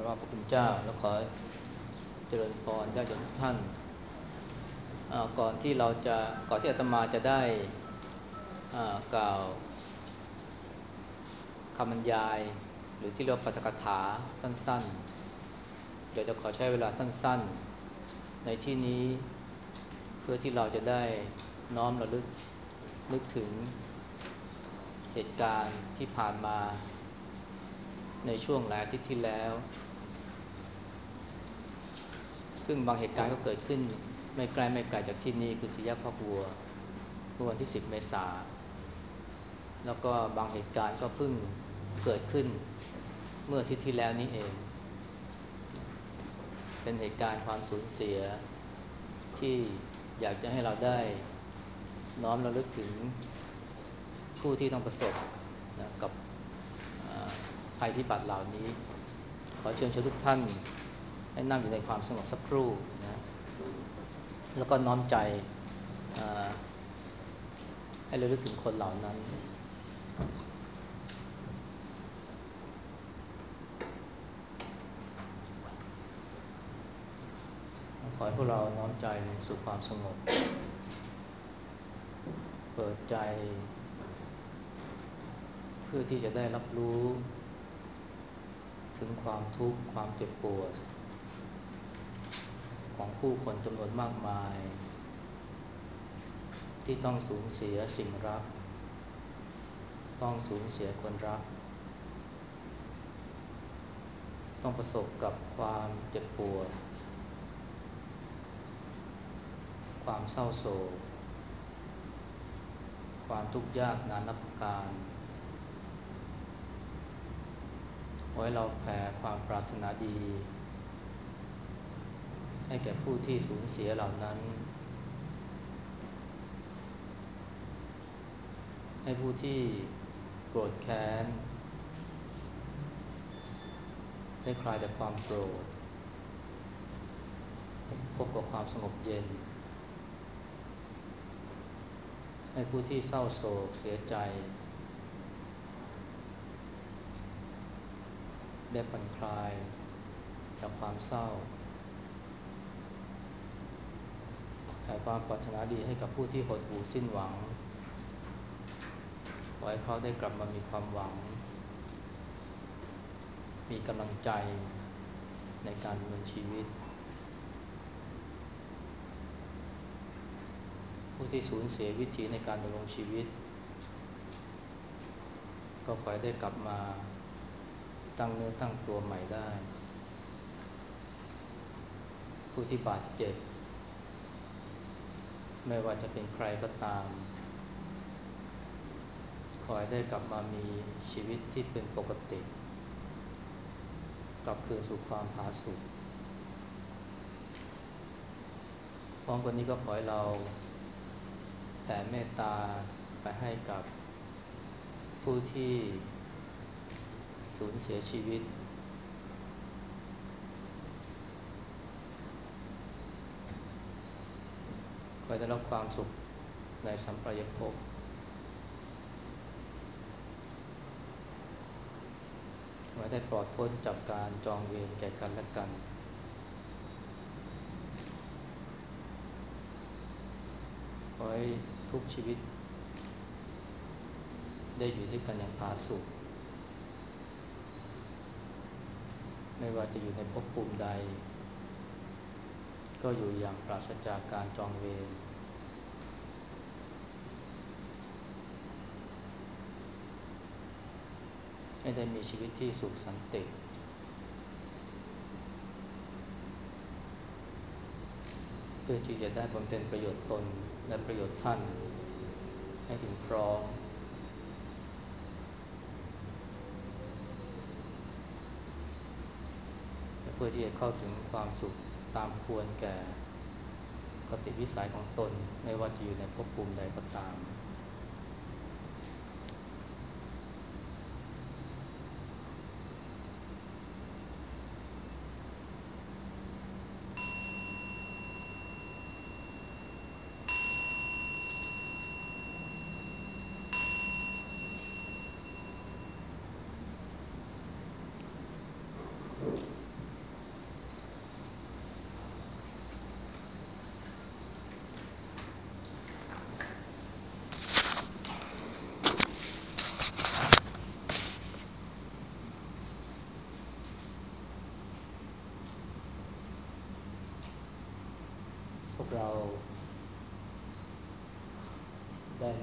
ว่าพระคุณเจ้าแล้วขอเจริญพรญาติโยมทุกท่านก่อนที่อาตมาจะได้กล่าวคำบรรยายหรือที่เรียกว่าปาฐกถาสั้นๆเดี๋ยวจะขอใช้เวลาสั้นๆในที่นี้เพื่อที่เราจะได้น้อมระลึกนึกถึงเหตุการณ์ที่ผ่านมาในช่วงหลายอาทิตย์ที่แล้วซึ่งบางเหตุการณ์ก็เกิดขึ้นไม่ไกลจากที่นี่คือสี่แยกคอกวัวเมื่อวันที่10 เมษายนแล้วก็บางเหตุการณ์ก็เพิ่งเกิดขึ้นเมื่ออาทิตย์ที่แล้วนี้เองเป็นเหตุการณ์ความสูญเสียที่อยากจะให้เราได้น้อมระลึกถึงผู้ที่ต้องประสบกับภัยพิบัติเหล่านี้ขอเชิญชวนทุกท่านให้นั่งอยู่ในความสงบสักครู่นะแล้วก็น้อมใจให้ระลึกถึงคนเหล่านั้นขอให้พวกเราน้อมใจสู่ความสงบเปิดใจเพื่อที่จะได้รับรู้ถึงความทุกข์ความเจ็บปวดของผู้คนจำนวนมากมายที่ต้องสูญเสียสิ่งรักต้องสูญเสียคนรักต้องประสบกับความเจ็บปวดความเศร้าโศกความทุกข์ยากนานับประการขอให้เราแผ่ความปรารถนาดีให้แก่ผู้ที่สูญเสียเหล่านั้นให้ผู้ที่โกรธแค้นได้คลายจากความโกรธพบกับความสงบเย็นให้ผู้ที่เศร้าโศกเสียใจได้ผ่อนคลายจากความเศร้าแผ่ความปรารถนาดีให้กับผู้ที่หดหู่สิ้นหวังขอให้เขาได้กลับมามีความหวังมีกำลังใจในการดำเนินชีวิตผู้ที่สูญเสียวิถีในการดำรงชีวิตก็ขอให้ได้กลับมาตั้งเนื้อตั้งตัวใหม่ได้ผู้ที่บาดเจ็บไม่ว่าจะเป็นใครก็ตามขอให้ได้กลับมามีชีวิตที่เป็นปกติกลับคืนสู่ความผาสุกพร้อมกันนี้ก็ขอให้เราแผ่เมตตาไปให้กับผู้ที่สูญเสียชีวิตขอให้ได้รับความสุขในสัมปรายภพขอให้ได้ปลอดพ้นจากการจองเวรแก่กันและกันขอให้ทุกชีวิตได้อยู่ด้วยกันอย่างผาสุกไม่ว่าจะอยู่ในภพภูมิใดก็อยู่อย่างปราศจากการจองเวรให้ได้มีชีวิตที่สุขสันติเพื่อที่จะได้บำเพ็ญประโยชน์ตนและประโยชน์ท่านให้ถึงพร้อมเพื่อที่จะเข้าถึงความสุขตามควรแก่กติวิสัยของตนไม่ว่าจะอยู่ในภพภูมิใดก็ตาม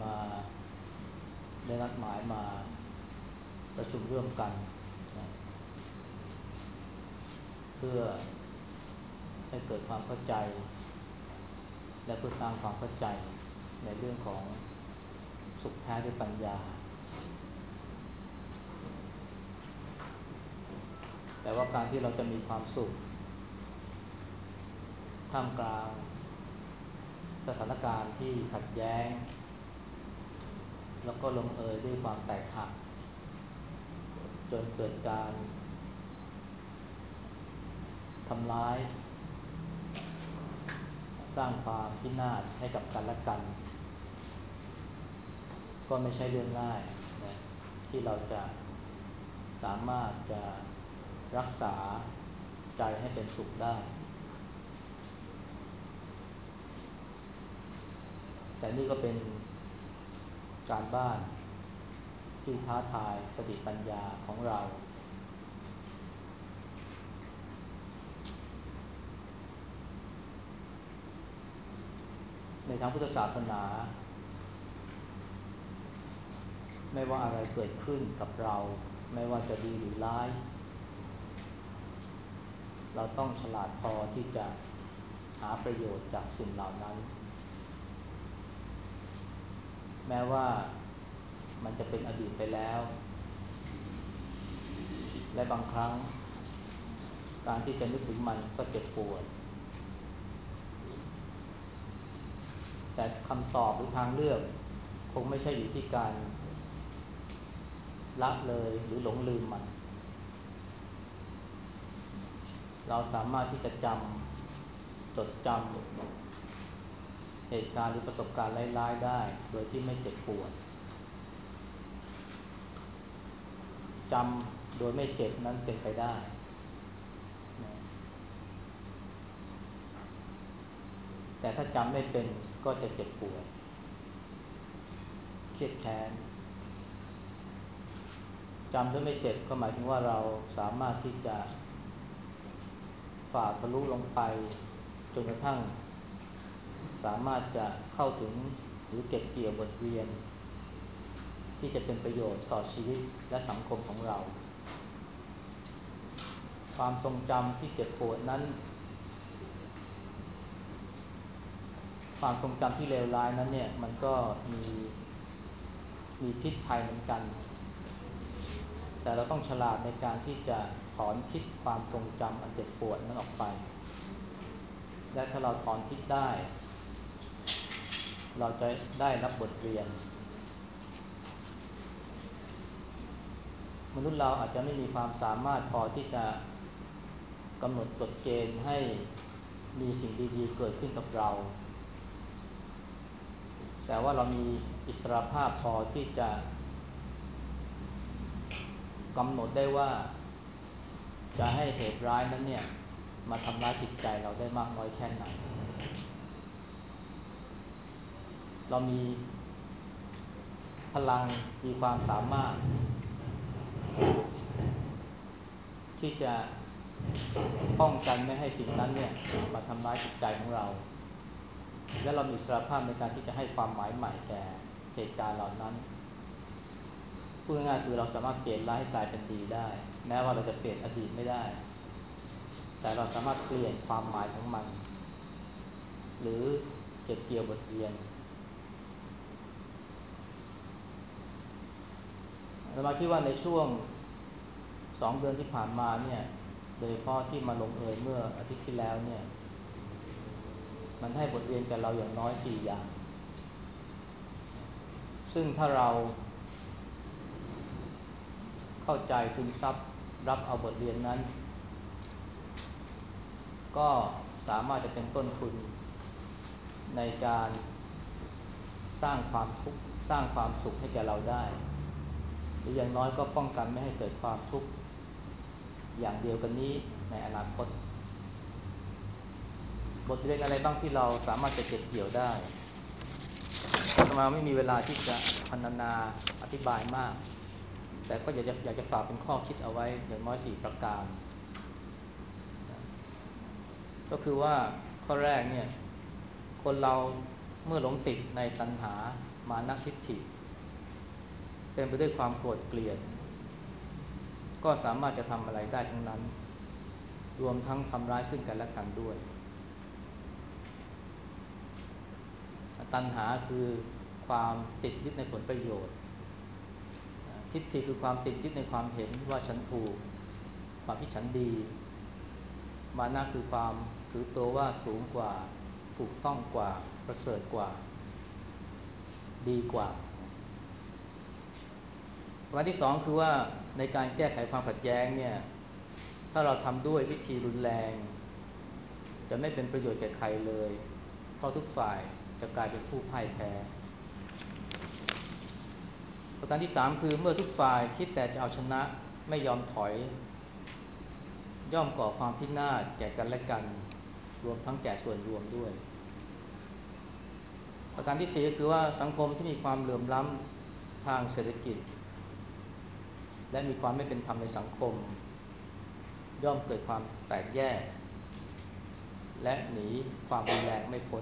มาได้นัดหมายมาประชุมร่วมกันนะเพื่อให้เกิดความเข้าใจและเพื่อสร้างความเข้าใจในเรื่องของสุขแท้ด้วยปัญญาแต่ว่าการที่เราจะมีความสุขท่ามกลางสถานการณ์ที่ขัดแย้งแล้วก็ลงเอยด้วยความแตกหักจนเกิดการทำร้ายสร้างความพินาศให้กับกันและกันก็ไม่ใช่เรื่องง่ายนะที่เราจะสามารถจะรักษาใจให้เป็นสุขได้แต่นี่ก็เป็นการบ้านที่ท้าทายสติปัญญาของเราในทางพุทธศาสนาไม่ว่าอะไรเกิดขึ้นกับเราไม่ว่าจะดีหรือร้ายเราต้องฉลาดพอที่จะหาประโยชน์จากสิ่งเหล่านั้นแม้ว่ามันจะเป็นอดีตไปแล้วและบางครั้งการที่จะนึกถึงมันก็เจ็บปวดแต่คำตอบหรือทางเลือกคงไม่ใช่อยู่ที่การละเลยหรือหลงลืมมันเราสามารถที่จะจดจำเหตุการณ์หรือประสบการณ์ร้ายๆได้โดยที่ไม่เจ็บปวดจำโดยไม่เจ็บนั้นเป็นไปได้แต่ถ้าจำไม่เป็นก็จะเจ็บปวดเครียดแค้นจำโดยไม่เจ็บก็หมายถึงว่าเราสามารถที่จะฝ่าทะลุลงไปจนกระทั่งสามารถจะเข้าถึงหรือเก็บเกี่ยวบทเรียนที่จะเป็นประโยชน์ต่อชีวิตและสังคมของเราความทรงจำที่เจ็บปวดนั้นความทรงจำที่เลวร้ายนั้นเนี่ยมันก็มีพิษภัยเหมือนกันแต่เราต้องฉลาดในการที่จะถอนพิษความทรงจำอันเจ็บปวดนั้นออกไปและถ้าเราถอนพิษได้เราจะได้รับบทเรียนมนุษย์เราอาจจะไม่มีความสามารถพอที่จะกำหนดกฎเกณฑ์ให้มีสิ่งดีๆเกิดขึ้นกับเราแต่ว่าเรามีอิสรภาพพอที่จะกำหนดได้ว่าจะให้เหตุร้ายนั้นเนี่ยมาทำร้ายจิตใจเราได้มากน้อยแค่ไหนเรามีพลังมีความสามารถที่จะป้องกันไม่ให้สิ่งนั้นเนี่ยมาทำร้ายจิตใจของเราและเรามีอิสรภาพในการที่จะให้ความหมายใหม่แก่เหตุการณ์เหล่านั้นพูดง่ายๆคือเราสามารถเปลี่ยนร้ายให้กลายเป็นดีได้แม้ว่าเราจะเปลี่ยนอดีตไม่ได้แต่เราสามารถเปลี่ยนความหมายของมันหรือเก็บเกี่ยวบทเรียนเรามาคิดว่าในช่วง2 เดือนที่ผ่านมาเนี่ยโดยเฉพาะที่มาลงเอยเมื่ออาทิตย์ที่แล้วเนี่ยมันให้บทเรียนแก่เราอย่างน้อย4อย่างซึ่งถ้าเราเข้าใจซึมซับรับเอาบทเรียนนั้นก็สามารถจะเป็นต้นทุนในการสร้างความทุกข์สร้างความสุขให้แก่เราได้หรืออย่างน้อยก็ป้องกันไม่ให้เกิดความทุกข์อย่างเดียวกันนี้ในอนาคตบทเรียนอะไรบ้างที่เราสามารถจะเก็บเกี่ยวได้อาตมาไม่มีเวลาที่จะพรรณนาอธิบายมากแต่ก็อยากจะฝากเป็นข้อคิดเอาไว้อย่างน้อย4ประการก็คือว่าข้อแรกเนี่ยคนเราเมื่อหลงติดในตัณหามานะทิฏฐิเต็มไปด้วยความโกรธเกลียดก็สามารถจะทำอะไรได้ทั้งนั้นรวมทั้งทำร้ายซึ่งกันและกันด้วยตัณหาคือความติดยึดในผลประโยชน์ทิฏฐิคือความติดยึดในความเห็นว่าฉันถูกความที่ฉันดีมานะคือความถือตัวว่าสูงกว่าถูกต้องกว่าประเสริฐกว่าดีกว่าประการที่สองคือว่าในการแก้ไขความขัดแย้งเนี่ยถ้าเราทำด้วยวิธีรุนแรงจะไม่เป็นประโยชน์แก่ใครเลยเพราะทุกฝ่ายจะกลายเป็นผู้พ่ายแพ้ประการที่สามคือเมื่อทุกฝ่ายคิดแต่จะเอาชนะไม่ยอมถอยย่อมก่อความพินาศแก่กันและกันรวมทั้งแก่ส่วนรวมด้วยประการที่สี่ก็คือว่าสังคมที่มีความเหลื่อมล้ำทางเศรษฐกิจและมีความไม่เป็นธรรมในสังคมย่อมเกิดความแตกแยกและหนีความรุนแรงไม่พ้น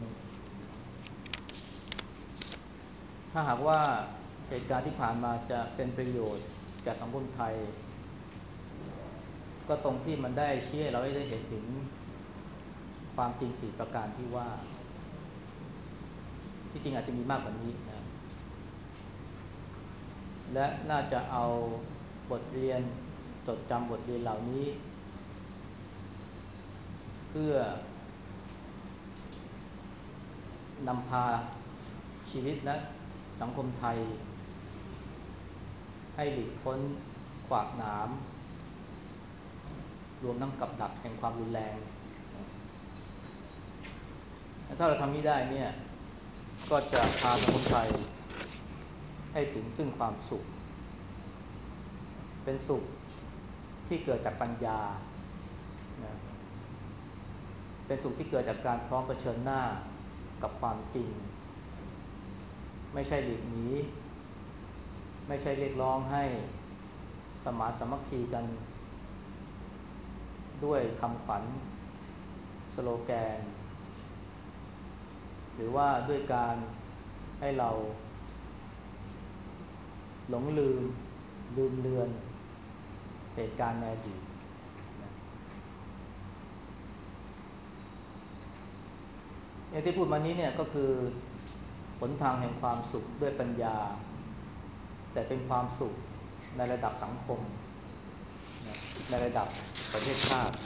ถ้าหากว่าเหตุการณ์ที่ผ่านมาจะเป็นประโยชน์แก่สังคมไทยก็ตรงที่มันได้ชี้ให้เราได้เห็นถึงความจริง4ประการที่ว่าที่จริงอาจจะมีมากกว่านี้นะและน่าจะเอาบทเรียนจดจำบทเรียนเหล่านี้เพื่อนำพาชีวิตและสังคมไทยให้หลีกพ้นขวากหนามรวมทั้งกับดักแห่งความรุนแรงถ้าเราทำนี้ได้เนี่ยก็จะพาสังคมไทยให้ถึงซึ่งความสุขเป็นสุขที่เกิดจากปัญญานะเป็นสุขที่เกิดจากการพร้อมเผชิญหน้ากับความจริงไม่ใช่หลีกหนีไม่ใช่เรียกร้องให้สมานสามัคคีกันด้วยคำขวัญสโลแกนหรือว่าด้วยการให้เราหลงลืมเลือนเหตุการณ์ในอดีตที่พูดมานี้เนี่ยก็คือหนทางแห่งความสุขด้วยปัญญาแต่เป็นความสุขในระดับสังคมในระดับประเทศชาติ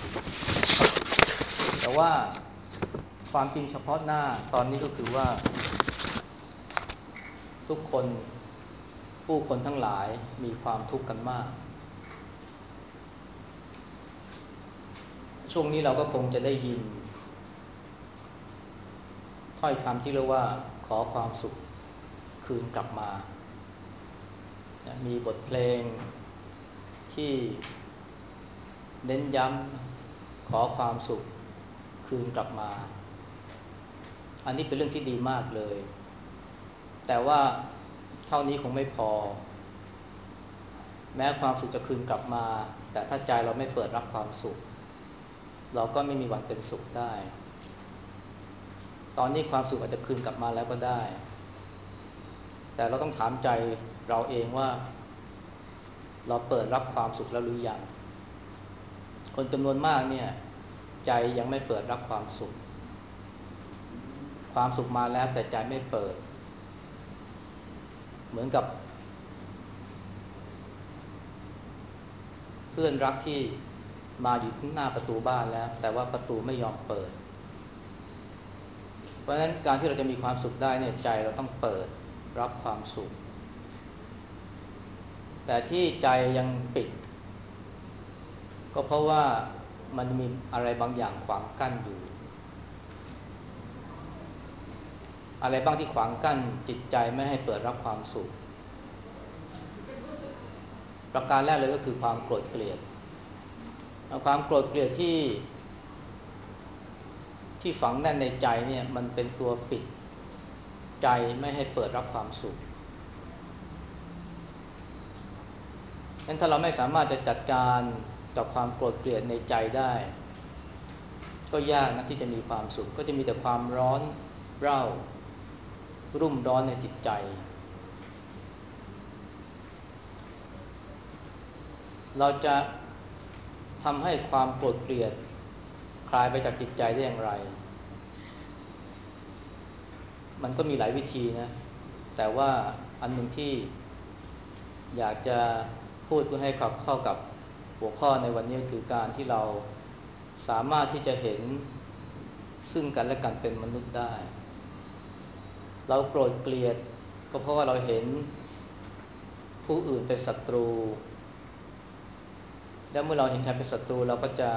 แต่ว่าความจริงเฉพาะหน้าตอนนี้ก็คือว่าทุกคนผู้คนทั้งหลายมีความทุกข์กันมากช่วงนี้เราก็คงจะได้ยินถ้อยคำที่เรียกว่าขอความสุขคืนกลับมามีบทเพลงที่เน้นย้ำขอความสุขคืนกลับมาอันนี้เป็นเรื่องที่ดีมากเลยแต่ว่าเท่านี้คงไม่พอแม้ความสุขจะคืนกลับมาแต่ถ้าใจเราไม่เปิดรับความสุขเราก็ไม่มีวันเป็นสุขได้ตอนนี้ความสุขอาจจะคืนกลับมาแล้วก็ได้แต่เราต้องถามใจเราเองว่าเราเปิดรับความสุขแล้วหรือยังคนจำนวนมากเนี่ยใจยังไม่เปิดรับความสุขความสุขมาแล้วแต่ใจไม่เปิดเหมือนกับเพื่อนรักที่มาอยู่ที่หน้าประตูบ้านแล้วแต่ว่าประตูไม่ยอมเปิดเพราะฉะนั้นการที่เราจะมีความสุขได้เนี่ยใจเราต้องเปิดรับความสุขแต่ที่ใจยังปิดก็เพราะว่ามันมีอะไรบางอย่างขวางกั้นอยู่อะไรบ้างที่ขวางกั้นจิตใจไม่ให้เปิดรับความสุขประการแรกเลยก็คือความโกรธเกลียดความโกรธเกลียดที่ฝังแน่นในใจเนี่ยมันเป็นตัวปิดใจไม่ให้เปิดรับความสุขงั้นถ้าเราไม่สามารถจะจัดการกับความโกรธเกลียดในใจได้ก็ยากนะที่จะมีความสุขก็จะมีแต่ความร้อนเร่ารุ่มร้อนในจิตใจเราจะทำให้ความโกรธเกลียดคลายไปจากจิตใจได้อย่างไรมันก็มีหลายวิธีนะแต่ว่าอันหนึ่งที่อยากจะพูดเพื่อให้เข้ากับหัวข้อในวันนี้คือการที่เราสามารถที่จะเห็นซึ่งกันและกันเป็นมนุษย์ได้เราโกรธเกลียดก็เพราะว่าเราเห็นผู้อื่นเป็นศัตรูและเมื่อเราเห็นใครเป็นศัตรูเราก็จะ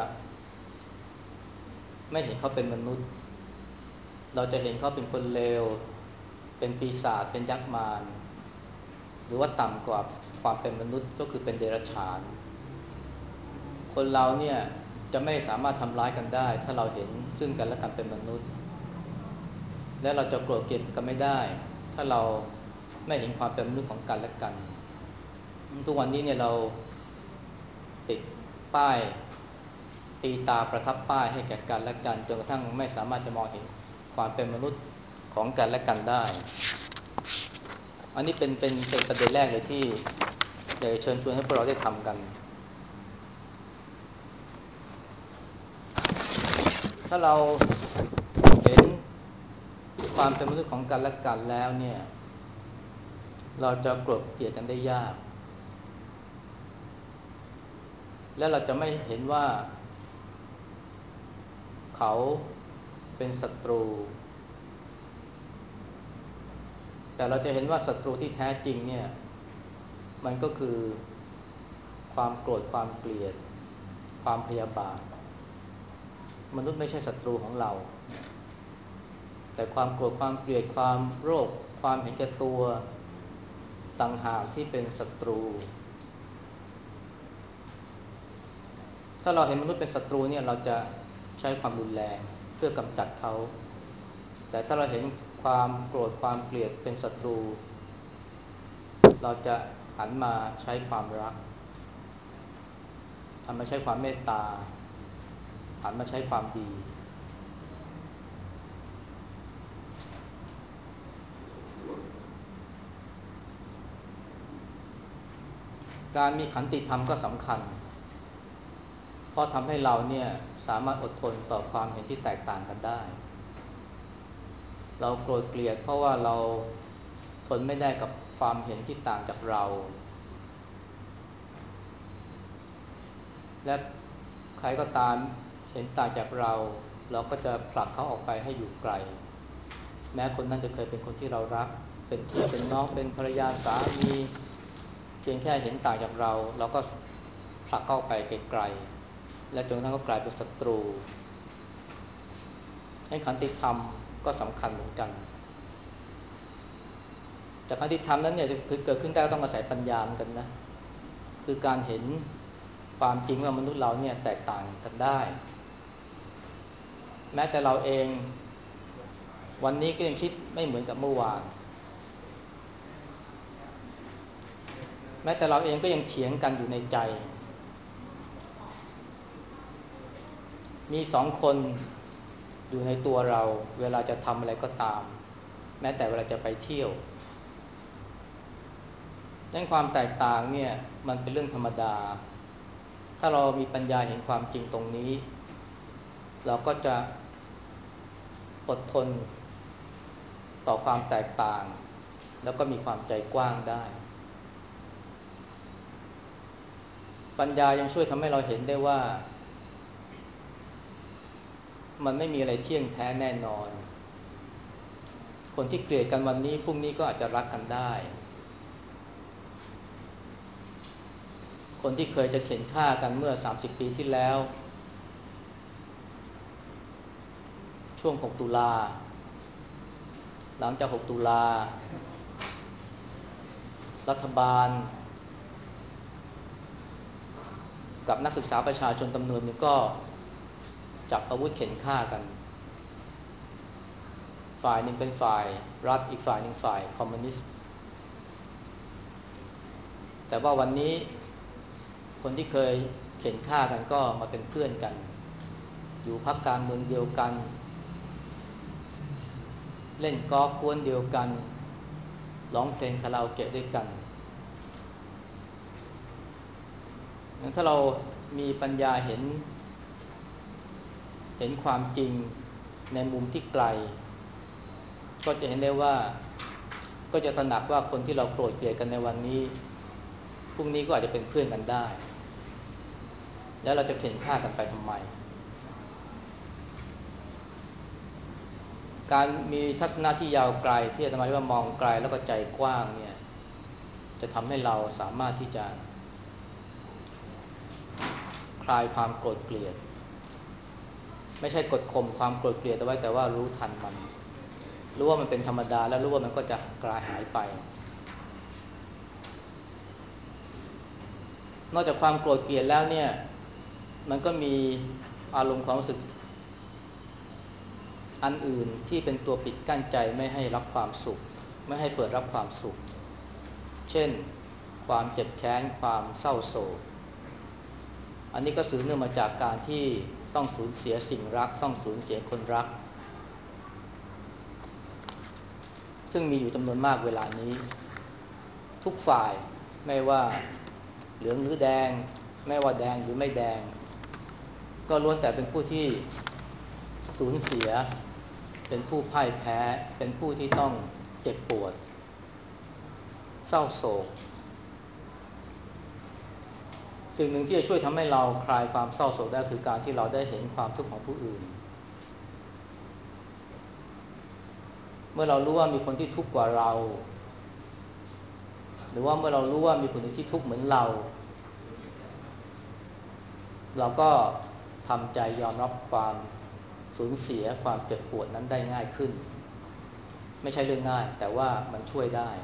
ไม่เห็นเขาเป็นมนุษย์เราจะเห็นเขาเป็นคนเลวเป็นปีศาจเป็นยักษ์มารหรือว่าต่ำกว่าความเป็นมนุษย์ก็คือเป็นเดรัจฉานคนเราเนี่ยจะไม่สามารถทำร้ายกันได้ถ้าเราเห็นซึ่งกันและกันเป็นมนุษย์และเราจะโกรธเกลียดกันไม่ได้ถ้าเราไม่เห็นความเป็นมนุษย์ของกันและกันทุกวันนี้เนี่ยเราติดป้ายตีตาประทับป้ายให้แก่กันและกันจนกระทั่งไม่สามารถจะมองเห็นความเป็นมนุษย์ของกันและกันได้อันนี้เป็นประเด็นแรกเลยที่อยากจะเชิญชวนให้พวกเราได้ทำกันถ้าเราเห็นความเป็นมนุษย์ของกันและกันแล้วเนี่ยเราจะโกรธเกลียดกันได้ยากและเราจะไม่เห็นว่าเขาเป็นศัตรูแต่เราจะเห็นว่าศัตรูที่แท้จริงเนี่ยมันก็คือความโกรธความเกลียดความพยาบาทมนุษย์ไม่ใช่ศัตรูของเราแต่ความโกรธความเกลียดความโรคความเห็นแก่ตัวต่างหากที่เป็นศัตรูถ้าเราเห็นมนุษย์เป็นศัตรูเนี่ยเราจะใช้ความรุนแรงเพื่อกำจัดเขาแต่ถ้าเราเห็นความโกรธความเกลียดเป็นศัตรูเราจะหันมาใช้ความรักหันมาใช้ความเมตตาหันมาใช้ความดีการมีขันติธรรมก็สำคัญเพราะทำให้เราเนี่ยสามารถอดทนต่อความเห็นที่แตกต่างกันได้เราโกรธเกลียดเพราะว่าเราทนไม่ได้กับความเห็นที่ต่างจากเราและใครก็ตามเห็นต่างจากเราเราก็จะผลักเขาออกไปให้อยู่ไกลแม้คนนั้นจะเคยเป็นคนที่เรารักเป็นพี่เป็นน้องเป็นภรรยาสามีเพียงแค่เห็นต่างจากเราเราก็ผลักเข้าไปไกลๆและจนกระทั่งก็กลายเป็นศัตรูให้ขันติธรรมก็สำคัญเหมือนกันแต่ขันติธรรมนั้นเนี่ยจะเกิดขึ้นได้ต้องอาศัยปัญญาเหมือนกันนะคือการเห็นความจริงว่ามนุษย์เราเนี่ยแตกต่างกันได้แม้แต่เราเองวันนี้ก็ยังคิดไม่เหมือนกับเมื่อวานแม้แต่เราเองก็ยังเถียงกันอยู่ในใจมีสองคนอยู่ในตัวเราเวลาจะทำอะไรก็ตามแม้แต่เวลาจะไปเที่ยวดังนั้นความแตกต่างเนี่ยมันเป็นเรื่องธรรมดาถ้าเรามีปัญญาเห็นความจริงตรงนี้เราก็จะอดทนต่อความแตกต่างแล้วก็มีความใจกว้างได้ปัญญายังช่วยทำให้เราเห็นได้ว่ามันไม่มีอะไรเที่ยงแท้แน่นอนคนที่เกลียดกันวันนี้พรุ่งนี้ก็อาจจะรักกันได้คนที่เคยจะเข็นฆ่ากันเมื่อ30 ปีที่แล้วช่วง6 ตุลาหลังจาก6 ตุลารัฐบาลกับนักศึกษาประชาชนจำนวนหนึ่งก็จับอาวุธเข็นฆ่ากันฝ่ายหนึ่งเป็นฝ่ายรัฐอีกฝ่ายหนึ่งฝ่ายคอมมิวนิสต์แต่ว่าวันนี้คนที่เคยเข็นฆ่ากันก็มาเป็นเพื่อนกันอยู่พรรคการเมืองเดียวกันเล่นกอล์ฟกวนเดียวกันร้องเพลงคาราโอเกะด้วยกันถ้าเรามีปัญญาเห็นความจริงในมุมที่ไกลก็จะเห็นได้ว่าก็จะตระหนักว่าคนที่เราโกรธเกลียดกันในวันนี้พรุ่งนี้ก็อาจจะเป็นเพื่อนกันได้แล้วเราจะเข็นฆ่ากันไปทำไมการมีทัศนะที่ยาวไกลที่อาตมาเรียกว่ามองไกลแล้วก็ใจกว้างเนี่ยจะทำให้เราสามารถที่จะคลายความโกรธเกลียดไม่ใช่กดข่มความโกรธเกลียดเอาไว้แต่ว่ารู้ทันมันรู้ว่ามันเป็นธรรมดาแล้วรู้ว่ามันก็จะกลายหายไปนอกจากความโกรธเกลียดแล้วเนี่ยมันก็มีอารมณ์ความรู้สึกอันอื่นที่เป็นตัวปิดกั้นใจไม่ให้รับความสุขไม่ให้เปิดรับความสุขเช่นความเจ็บแค้นความเศร้าโศกอันนี้ก็สืบเนื่องมาจากการที่ต้องสูญเสียสิ่งรักต้องสูญเสียคนรักซึ่งมีอยู่จำนวนมากเวลานี้ทุกฝ่ายไม่ว่าเหลืองหรือแดงไม่ว่าแดงหรือไม่แดงก็ล้วนแต่เป็นผู้ที่สูญเสียเป็นผู้พ่ายแพ้เป็นผู้ที่ต้องเจ็บปวดเศร้าโศกสิ่งหนึ่งที่จะช่วยทำให้เราคลายความเศร้าโศกได้คือการที่เราได้เห็นความทุกข์ของผู้อื่นเมื่อเรารู้ว่ามีคนที่ทุกข์กว่าเราหรือว่าเมื่อเรารู้ว่ามีคนอื่นที่ทุกข์เหมือนเราก็ทำใจยอมรับความสูญเสียความเจ็บปวดนั้นได้ง่ายขึ้นไม่ใช่เรื่องง่ายแต่ว่ามันช่วยได้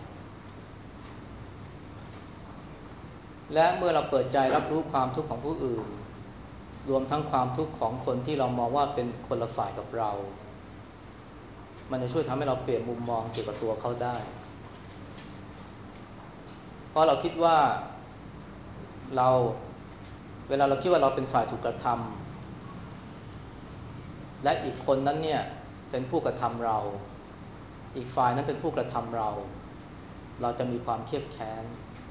และเมื่อเราเปิดใจรับรู้ความทุกข์ของผู้อื่นรวมทั้งความทุกข์ของคนที่เรามองว่าเป็นคนละฝ่ายกับเรามันจะช่วยทำให้เราเปลี่ยนมุมมองเกี่ยวกับตัวเขาได้เพราะเราคิดว่าเราเวลาเราคิดว่าเราเป็นฝ่ายถูกกระทำและอีกคนนั้นเนี่ยเป็นผู้กระทำเราอีกฝ่ายนั้นเป็นผู้กระทำเราจะมีความเครียดแค้น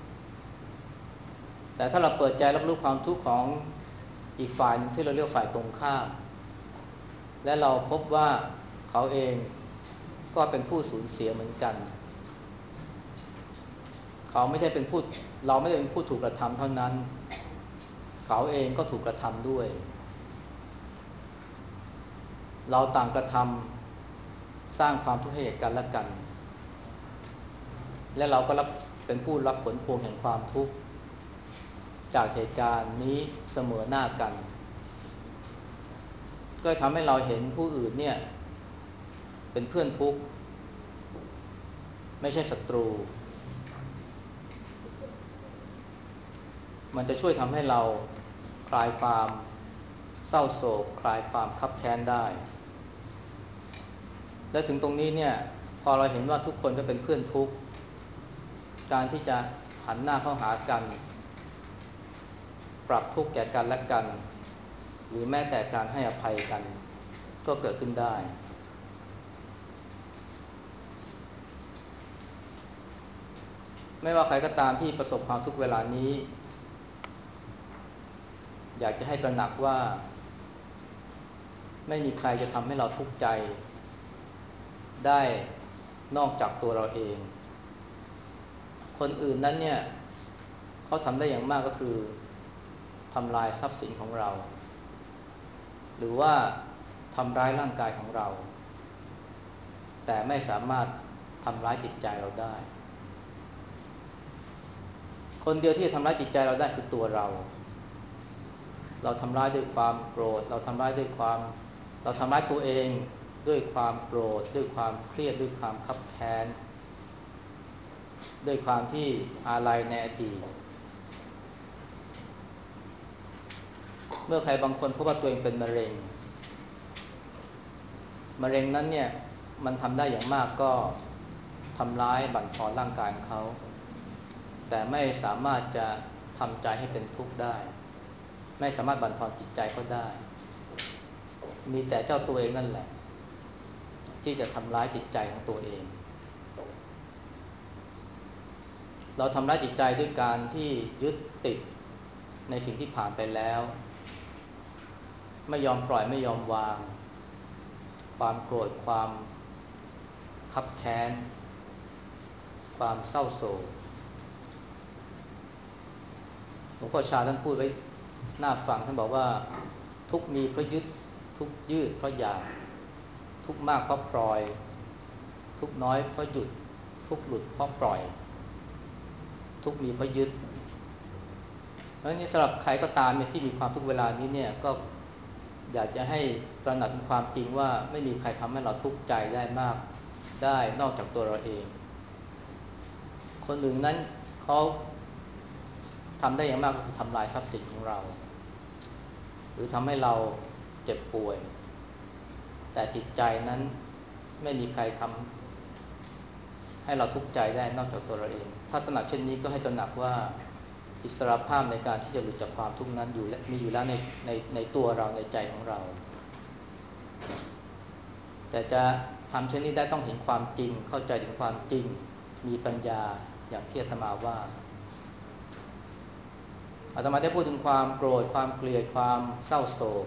แต่ถ้าเราเปิดใจรับรู้ความทุกข์ของอีกฝ่ายที่เราเรียกฝ่ายตรงข้ามและเราพบว่าเขาเองก็เป็นผู้สูญเสียเหมือนกันเขาไม่ได้เป็นผู้เราไม่ได้เป็นผู้ถูกกระทำเท่านั้นเขาเองก็ถูกกระทำด้วยเราต่างกระทำสร้างความทุกข์ให้แก่กันและกันและเราก็เป็นผู้รับผลพวงแห่งความทุกข์จากเหตุการณ์นี้เสมอหน้ากันก็ทำให้เราเห็นผู้อื่นเนี่ยเป็นเพื่อนทุกข์ไม่ใช่ศัตรูมันจะช่วยทำให้เราคลายความเศร้าโศกคลายความคับแค้นได้และถึงตรงนี้เนี่ยพอเราเห็นว่าทุกคนก็เป็นเพื่อนทุกข์การที่จะหันหน้าเข้าหากันปรับทุกข์แก่กันและกันหรือแม้แต่การให้อภัยกันก็เกิดขึ้นได้ไม่ว่าใครก็ตามที่ประสบความทุกข์เวลานี้อยากจะให้ตระหนักว่าไม่มีใครจะทำให้เราทุกข์ใจได้นอกจากตัวเราเองคนอื่นนั้นเนี่ยเขาทำได้อย่างมากก็คือทำลายทรัพย์สินของเราหรือว่าทำร้ายร่างกายของเราแต่ไม่สามารถทำร้ายจิตใจเราได้คนเดียวที่จะทำร้ายจิตใจเราได้คือตัวเราทำร้ายด้วยความโกรธเราทำร้ายตัวเองด้วยความโกรธด้วยความเครียดด้วยความคับแค้นด้วยความที่อาลัยในอดีตเมื่อใครบางคนพบว่าตัวเองเป็นมะเร็งนั้นเนี่ยมันทำได้อย่างมากก็ทำร้ายบั่นทอนร่างกายของเขาแต่ไม่สามารถจะทำใจให้เป็นทุกข์ได้ไม่สามารถบั่นทอนจิตใจเขาได้มีแต่เจ้าตัวเองนั่นแหละที่จะทำร้ายจิตใจของตัวเองเราทำร้ายจิตใจด้วยการที่ยึดติดในสิ่งที่ผ่านไปแล้วไม่ยอมปล่อยไม่ยอมวางความโกรธความคับแค้นความเศร้าโศกหลวงพ่อชาท่านพูดไว้น่าฟังท่านบอกว่าทุกมีเพราะยึดทุกยืดเพราะอยากทุกมากเพราะปล่อยทุกน้อยเพราะหยุดทุกหลุดเพราะปล่อยทุกมีเพราะยึดเพราะฉะนั้นสำหรับใครก็ตามเนี่ยที่มีความทุกเวลานี้เนี่ยก็อยากจะให้ตระหนักถึงความจริงว่าไม่มีใครทำให้เราทุกข์ใจได้มากได้นอกจากตัวเราเองคนหนึ่งนั้นเขาทำได้อย่างมากก็คือทำลายทรัพย์สินของเราหรือทำให้เราเจ็บป่วยแต่จิตใจนั้นไม่มีใครทำให้เราทุกข์ใจได้นอกจากตัวเราเองถ้าตระหนักเช่นนี้ก็ให้ตระหนักว่าอิสรภาพในการที่จะหลุดจากความทุกข์นั้นอยู่และมีอยู่แล้วในตัวเราในใจของเราแต่จะทำเช่นนี้ได้ต้องเห็นความจริงเข้าใจถึงความจริงมีปัญญาอย่างที่อาตมาว่าอาตมาได้พูดถึงความโกรธความเกลียดความเศร้าโศก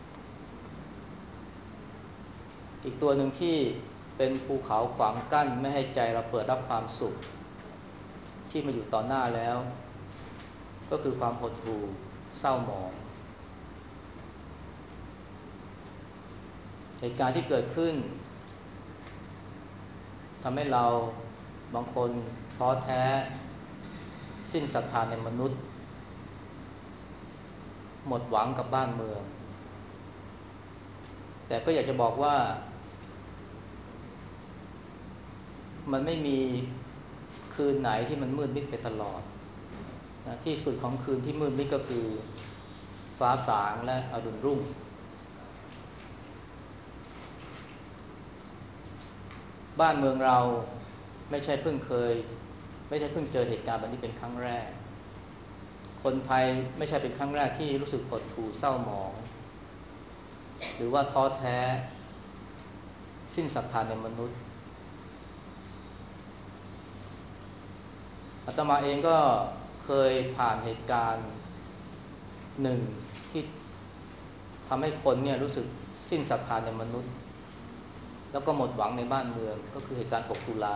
อีกตัวหนึ่งที่เป็นภูเขาขวางกั้นไม่ให้ใจเราเปิดรับความสุขที่มาอยู่ต่อหน้าแล้วก็คือความหดหู่เศร้าหมองเหตุการณ์ที่เกิดขึ้นทำให้เราบางคนท้อแท้สิ้นศรัทธาในมนุษย์หมดหวังกับบ้านเมืองแต่ก็อยากจะบอกว่ามันไม่มีคืนไหนที่มันมืดมิดไปตลอดนะที่สุดของคืนที่มืดมิดก็คือฟ้าสางและอรุณรุ่งบ้านเมืองเราไม่ใช่เพิ่งเจอเหตุการณ์แบบนี้เป็นครั้งแรกคนไทยไม่ใช่เป็นครั้งแรกที่รู้สึกหดหู่เศร้าหมองหรือว่าท้อแท้สิ้นศรัทธาในมนุษย์อาตมาเองก็เคยผ่านเหตุการณ์หนึ่งที่ทำให้คนเนี่ยรู้สึกสิ้นศรัทธาในมนุษย์แล้วก็หมดหวังในบ้านเมืองก็คือเหตุการณ์6 ตุลา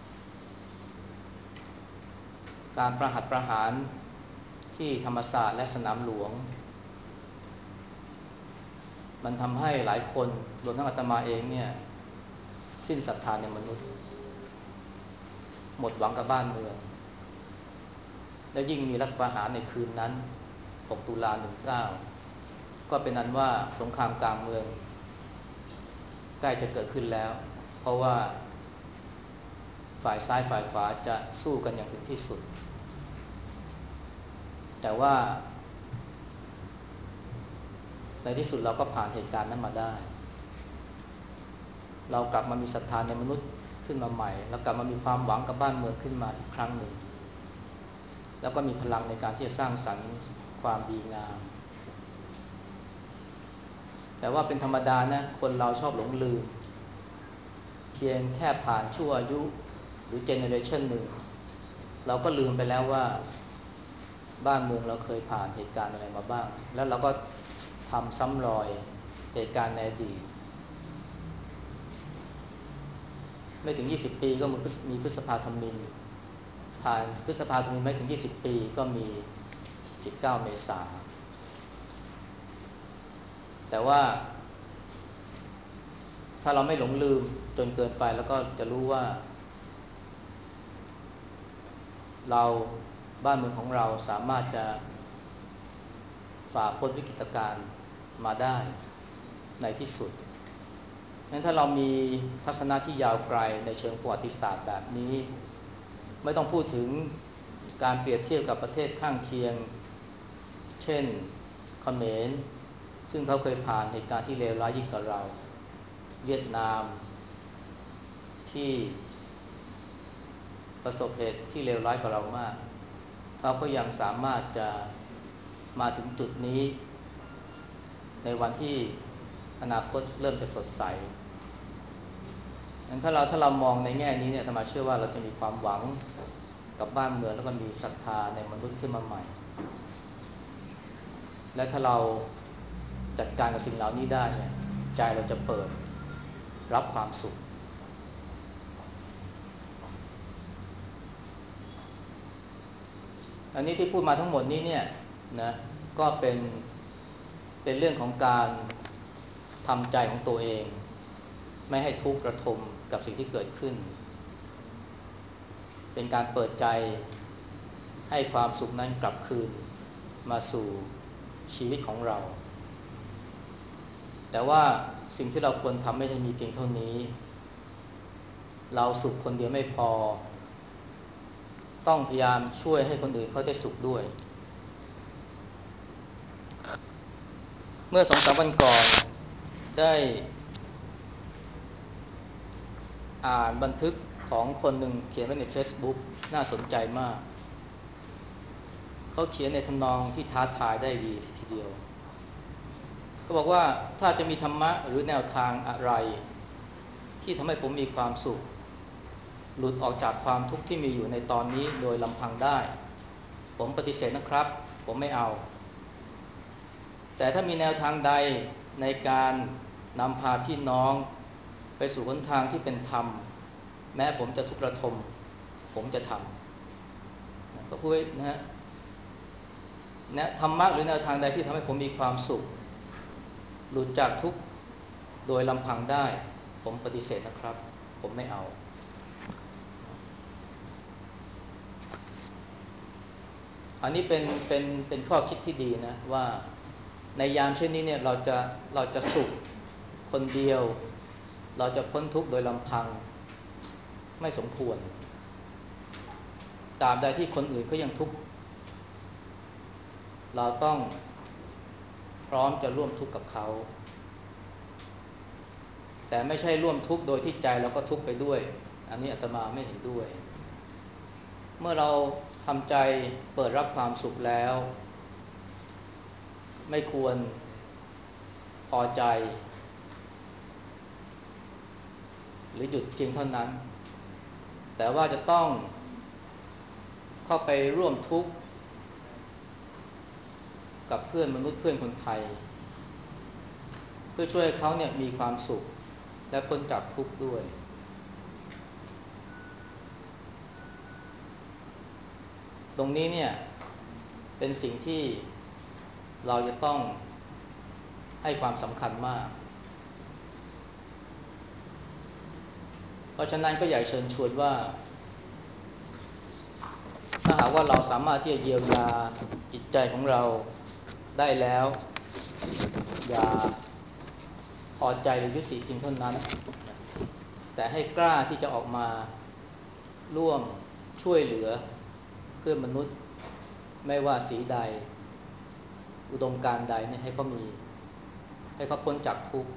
การประหัตประหารที่ธรรมศาสตร์และสนามหลวงมันทำให้หลายคนรวมทั้งอาตมาเองเนี่ยสิ้นศรัทธาในมนุษย์หมดหวังกับบ้านเมืองและยิ่งมีรัฐประหารในคืนนั้น6 ตุลา 19ก็เป็นนั้นว่าสงครามกลางเมืองใกล้จะเกิดขึ้นแล้วเพราะว่าฝ่ายซ้ายฝ่ายขวาจะสู้กันอย่างถึงที่สุดแต่ว่าในที่สุดเราก็ผ่านเหตุการณ์นั้นมาได้เรากลับมามีศรัทธาในมนุษย์ขึ้นมาใหม่แล้วกลับมามีความหวังกับบ้านเมืองขึ้นมาอีกครั้งหนึ่งแล้วก็มีพลังในการที่จะสร้างสรรค์ความดีงามแต่ว่าเป็นธรรมดานะคนเราชอบหลงลืมเพียงแค่ผ่านชั่วอายุหรือเจเนอเรชันหนึ่งเราก็ลืมไปแล้วว่าบ้านเมืองเราเคยผ่านเหตุการณ์อะไรมาบ้างแล้วเราก็ทำซ้ำรอยเหตุการณ์ในอดีตไม่ถึง20 ปีก็มีพฤษภาธมิฬผ่านพฤษภาธมิฬไม่ถึง20 ปีก็มี19 เมษายนแต่ว่าถ้าเราไม่หลงลืมจนเกินไปแล้วก็จะรู้ว่าเราบ้านเมืองของเราสามารถจะฝ่าพ้นวิกฤตการณ์มาได้ในที่สุดงั้นถ้าเรามีทัศนะที่ยาวไกลในเชิงประวัติศาสตร์แบบนี้ไม่ต้องพูดถึงการเปรียบเทียบกับประเทศข้างเคียงเช่นเขมรซึ่งเขาเคยผ่านเหตุการณ์ที่เลวร้ายยิ่งกว่าเราเวียดนามที่ประสบเหตุที่เลวร้ายกว่าเรามากเขาก็ยังสามารถจะมาถึงจุดนี้ในวันที่อนาคตเริ่มจะสดใสงั้นถ้าเรามองในแง่นี้เนี่ยอาตมาเชื่อว่าเราจะมีความหวังกับบ้านเมืองแล้วก็มีศรัทธาในมนุษย์ขึ้นมาใหม่และถ้าเราจัดการกับสิ่งเหล่านี้ได้เนี่ยใจเราจะเปิดรับความสุขอันนี้ที่พูดมาทั้งหมดนี้เนี่ยนะก็เป็นเรื่องของการทำใจของตัวเองไม่ให้ทุกข์ระทมกับสิ่งที่เกิดขึ้นเป็นการเปิดใจให้ความสุขนั้นกลับคืนมาสู่ชีวิตของเราแต่ว่าสิ่งที่เราควรทำไม่ใช่มีเพียงเท่านี้เราสุขคนเดียวไม่พอต้องพยายามช่วยให้คนอื่นเขาได้สุขด้วยเมื่อ2-3 วันก่อนได้อ่านบันทึกของคนหนึ่งเขียนไว้ใน Facebook น่าสนใจมากเขาเขียนในทำนองที่ท้าทายได้ดีทีเดียวเขาบอกว่าถ้าจะมีธรรมะหรือแนวทางอะไรที่ทำให้ผมมีความสุขหลุดออกจากความทุกข์ที่มีอยู่ในตอนนี้โดยลำพังได้ผมปฏิเสธนะครับผมไม่เอาแต่ถ้ามีแนวทางใดในการนำพาพี่น้องไปสู่หนทางที่เป็นธรรมแม้ผมจะทุกข์ระทมผมจะทำก็พูดนะฮะธรรมะหรือแนวทางใดที่ทำให้ผมมีความสุขหลุดจากทุกข์โดยลำพังได้ผมปฏิเสธนะครับผมไม่เอาอันนี้เป็นข้อคิดที่ดีนะว่าในยามเช่นนี้เนี่ยเราจะสุขคนเดียวเราจะพ้นทุกข์โดยลำพังไม่สมควรตราบใดที่คนอื่นเขายังทุกข์เราต้องพร้อมจะร่วมทุกข์กับเขาแต่ไม่ใช่ร่วมทุกข์โดยที่ใจเราก็ทุกข์ไปด้วยอันนี้อาตมาไม่เห็นด้วยเมื่อเราทำใจเปิดรับความสุขแล้วไม่ควรพอใจหรือหยุดเพียงเท่านั้นแต่ว่าจะต้องเข้าไปร่วมทุกข์กับเพื่อนมนุษย์เพื่อนคนไทยเพื่อช่วยเขาเนี่ยมีความสุขและพ้นจากทุกข์ด้วยตรงนี้เนี่ยเป็นสิ่งที่เราจะต้องให้ความสำคัญมากเพราะฉะนั้นก็อยากเชิญชวนว่าถ้าหากว่าเราสามารถที่จะเยียวยาจิตใจของเราได้แล้วอย่าพอใจหรือยุติเพียงเท่านั้นแต่ให้กล้าที่จะออกมาร่วมช่วยเหลือเพื่อนมนุษย์ไม่ว่าสีใดอุดมการณ์ใดเนี่ยให้เขาพ้นจากทุกข์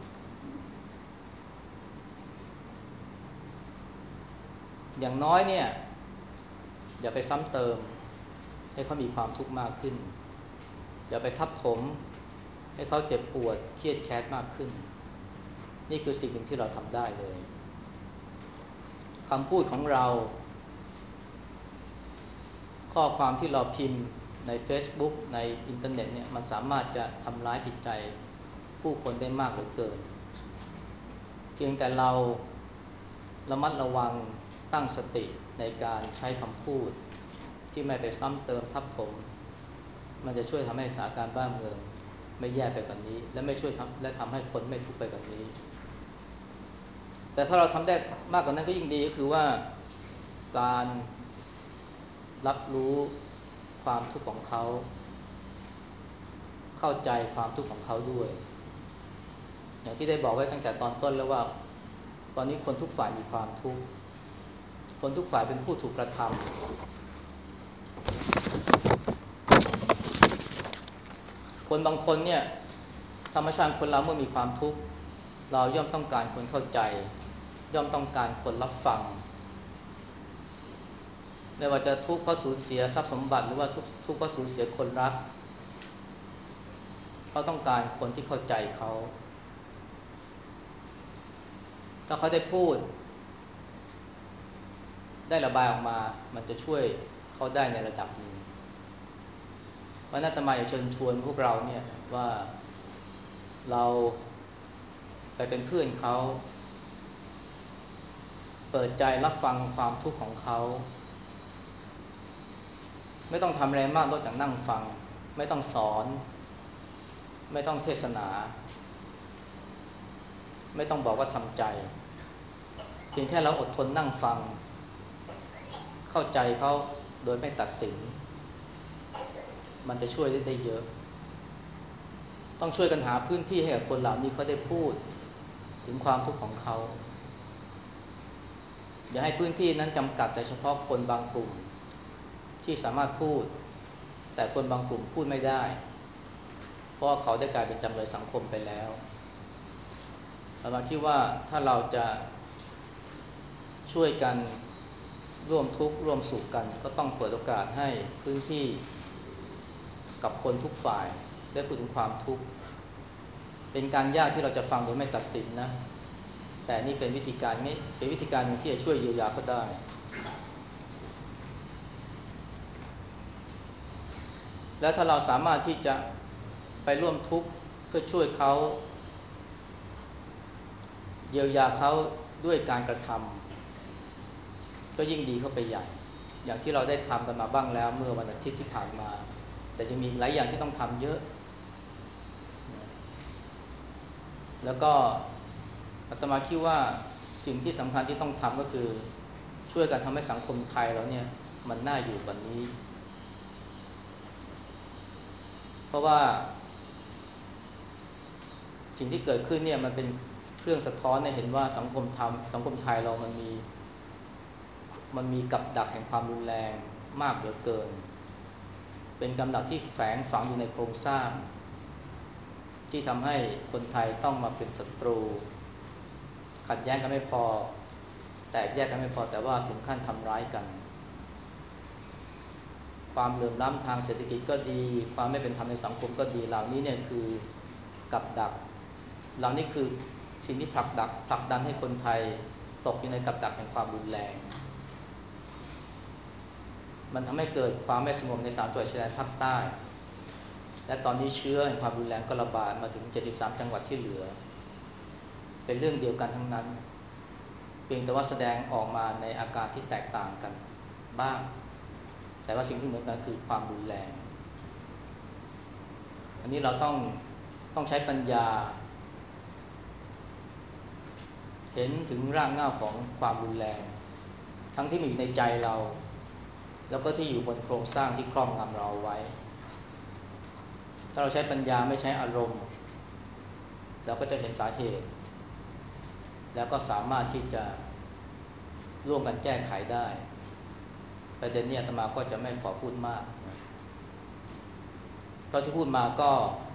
อย่างน้อยเนี่ยอย่าไปซ้ำเติมให้เขามีความทุกข์มากขึ้นอย่าไปทับถมให้เขาเจ็บปวดเครียดแค้นมากขึ้นนี่คือสิ่งหนึ่งที่เราทำได้เลยคำพูดของเราข้อความที่เราพิมพ์ใน Facebook ในอินเทอร์เน็ตเนี่ยมันสามารถจะทำร้ายจิตใจผู้คนได้มากเหลือเกินเพียงแต่เราระมัดระวังตั้งสติในการใช้คำพูดที่ไม่ไปซ้ำเติมทับถมมันจะช่วยทำให้สถานการณ์บ้านเมืองไม่แย่ไปกว่านี้และไม่ช่วยทำให้คนไม่ทุกข์ไปกว่านี้แต่ถ้าเราทำได้มากกว่านั้นก็ยิ่งดีก็คือว่าการรับรู้ความทุกข์ของเขาเข้าใจความทุกข์ของเขาด้วยอย่างที่ได้บอกไว้ตั้งแต่ตอนต้นแล้วว่าตอนนี้คนทุกฝ่ายมีความทุกข์คนทุกฝ่ายเป็นผู้ถูกกระทำคนบางคนเนี่ยธรรมชาติคนเราเมื่อมีความทุกข์เราย่อมต้องการคนเข้าใจย่อมต้องการคนรับฟังไม่ว่าจะทุกข์เพราะสูญเสียทรัพย์สมบัติหรือว่าทุกข์เพราะสูญเสียคนรักเขาต้องการคนที่เข้าใจเขาถ้าเขาได้พูดได้ระบายออกมามันจะช่วยเขาได้ในระดับหนึ่งเพราะนั้นอาตมาอยากเชิญชวนพวกเราเนี่ยว่าเราไปเป็นเพื่อนเขาเปิดใจรับฟังความทุกข์ของเขาไม่ต้องทำอะไรมากนอกจากนั่งฟังไม่ต้องสอนไม่ต้องเทศนาไม่ต้องบอกว่าทำใจเพียงแค่เราอดทนนั่งฟังเข้าใจเขาโดยไม่ตัดสินมันจะช่วยได้เยอะต้องช่วยกันหาพื้นที่ให้กับคนเหล่านี้เขาได้พูดถึงความทุกข์ของเขาอย่าให้พื้นที่นั้นจำกัดแต่เฉพาะคนบางกลุ่มที่สามารถพูดแต่คนบางกลุ่มพูดไม่ได้เพราะเขาได้กลายเป็นจำเลยสังคมไปแล้วเราคิดว่าถ้าเราจะช่วยกันร่วมทุกข์ร่วมสุขกันก็ต้องเปิดโอกาสให้พื้นที่กับคนทุกฝ่ายได้พูดถึงความทุกข์เป็นการยากที่เราจะฟังโดยไม่ตัดสินนะแต่นี่เป็นวิธีการนี้เป็นวิธีการหนึ่งที่จะช่วยเยียวยาเขาได้แล้วถ้าเราสามารถที่จะไปร่วมทุกข์เพื่อช่วยเขาเยียวยาเขาด้วยการกระทำก็ยิ่งดีเข้าไปใหญ่อย่างที่เราได้ทำกันมาบ้างแล้วเมื่อวันอาทิตย์ที่ผ่านมาแต่จะมีหลายอย่างที่ต้องทำเยอะแล้วก็อาตมาคิดว่าสิ่งที่สำคัญที่ต้องทำก็คือช่วยกันทำให้สังคมไทยเราเนี่ยมันน่าอยู่กว่านี้เพราะว่าสิ่งที่เกิดขึ้นเนี่ยมันเป็นเครื่องสะท้อนให้เห็นว่าสังคมไทยเรามันมีกับดักแห่งความรุนแรงมากเหลือเกินเป็นกับดักที่แฝงฝังอยู่ในโครงสร้างที่ทำให้คนไทยต้องมาเป็นศัตรูขัดแย้งกันไม่พอแตกแยกกันไม่พอแต่ว่าถึงขั้นทำร้ายกันความเหลื่อมล้ำทางเศรษฐกิจก็ดีความไม่เป็นธรรมในสังคมก็ดีเหล่านี้เนี่ยคือกับดักเหล่านี้คือสิ่งที่ผลักดันให้คนไทยตกอยู่ในกับดักแห่งความรุนแรงมันทำให้เกิดความไม่สงบใน3จังหวัดชายแดนภาคใต้และตอนนี้เชื้อแห่งความรุนแรงก็ระบาดมาถึง73จังหวัดที่เหลือเป็นเรื่องเดียวกันทั้งนั้นเพียงแต่ว่าแสดงออกมาในอาการที่แตกต่างกันบ้างแต่ว่าสิ่งที่เหมือนกันคือความรุนแรงอันนี้เราต้องใช้ปัญญาเห็นถึงรากเหง้าของความรุนแรงทั้งที่มีอยู่ในใจเราแล้วก็ที่อยู่บนโครงสร้างที่ครอบงำเราไว้ถ้าเราใช้ปัญญาไม่ใช้อารมณ์เราก็จะเห็นสาเหตุแล้วก็สามารถที่จะร่วมกันแก้ไขได้ประเด็นนี้อาตมาก็จะไม่ขอพูดมากนะเท่าที่พูดมาก็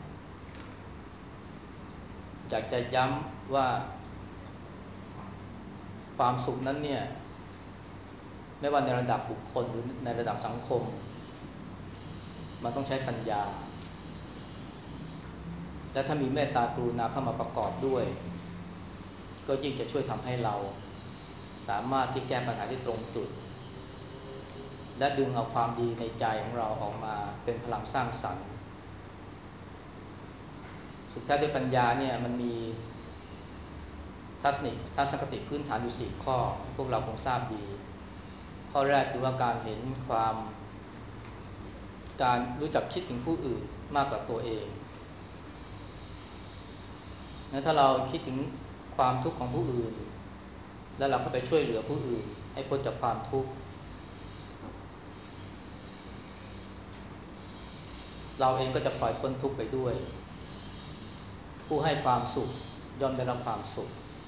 อยากจะย้ำว่าความสุขนั้นเนี่ยไม่ว่าในระดับบุคคลหรือในระดับสังคมมันต้องใช้ปัญญาและถ้ามีเมตตากรุณาเข้ามาประกอบด้วยก็ยิ่งจะช่วยทำให้เราสามารถที่แก้ปัญหาที่ตรงจุดและดึงเอาความดีในใจของเราออกมาเป็นพลังสร้างสรรค์สุดท้ายด้วยปัญญาเนี่ยมันมีทัศนคติพื้นฐานอยู่4ข้อพวกเราคงทราบดีข้อแรกคือว่าการรู้จักคิดถึงผู้อื่นมากกว่าตัวเองนะถ้าเราคิดถึงความทุกข์ของผู้อื่นแล้วเราก็ไปช่วยเหลือผู้อื่นให้พ้นจากความทุกข์เราเองก็จะปล่อยพ้นทุกข์ไปด้วยผู้ให้ความสุขย่อมได้รับความสุข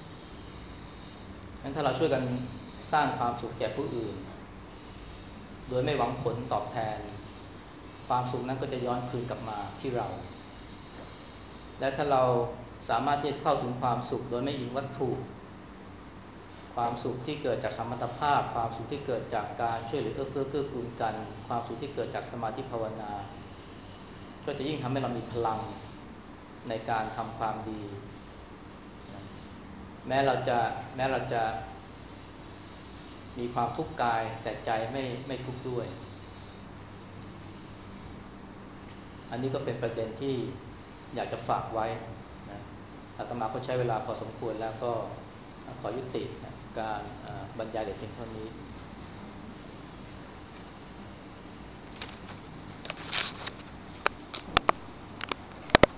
งั้นถ้าเราช่วยกันสร้างความสุขแก่ผู้อื่นโดยไม่หวังผลตอบแทนความสุขนั้นก็จะย้อนคืนกลับมาที่เราและถ้าเราสามารถที่จะเข้าถึงความสุขโดยไม่อิงวัตถุความสุขที่เกิดจากสมรรถภาพความสุขที่เกิดจากการช่วยเหลือเอื้อเฟื้อเกื้อกูลกันความสุขที่เกิดจากสมาธิภาวนาก็จะยิ่งทำให้เรามีพลังในการทำความดีแม้เราจะมีความทุกข์กายแต่ใจไม่ทุกข์ด้วยอันนี้ก็เป็นประเด็นที่อยากจะฝากไว้นะอาตมาก็ใช้เวลาพอสมควรแล้วก็ขอยุตินะการบรรยายแต่เพียงเท่านี้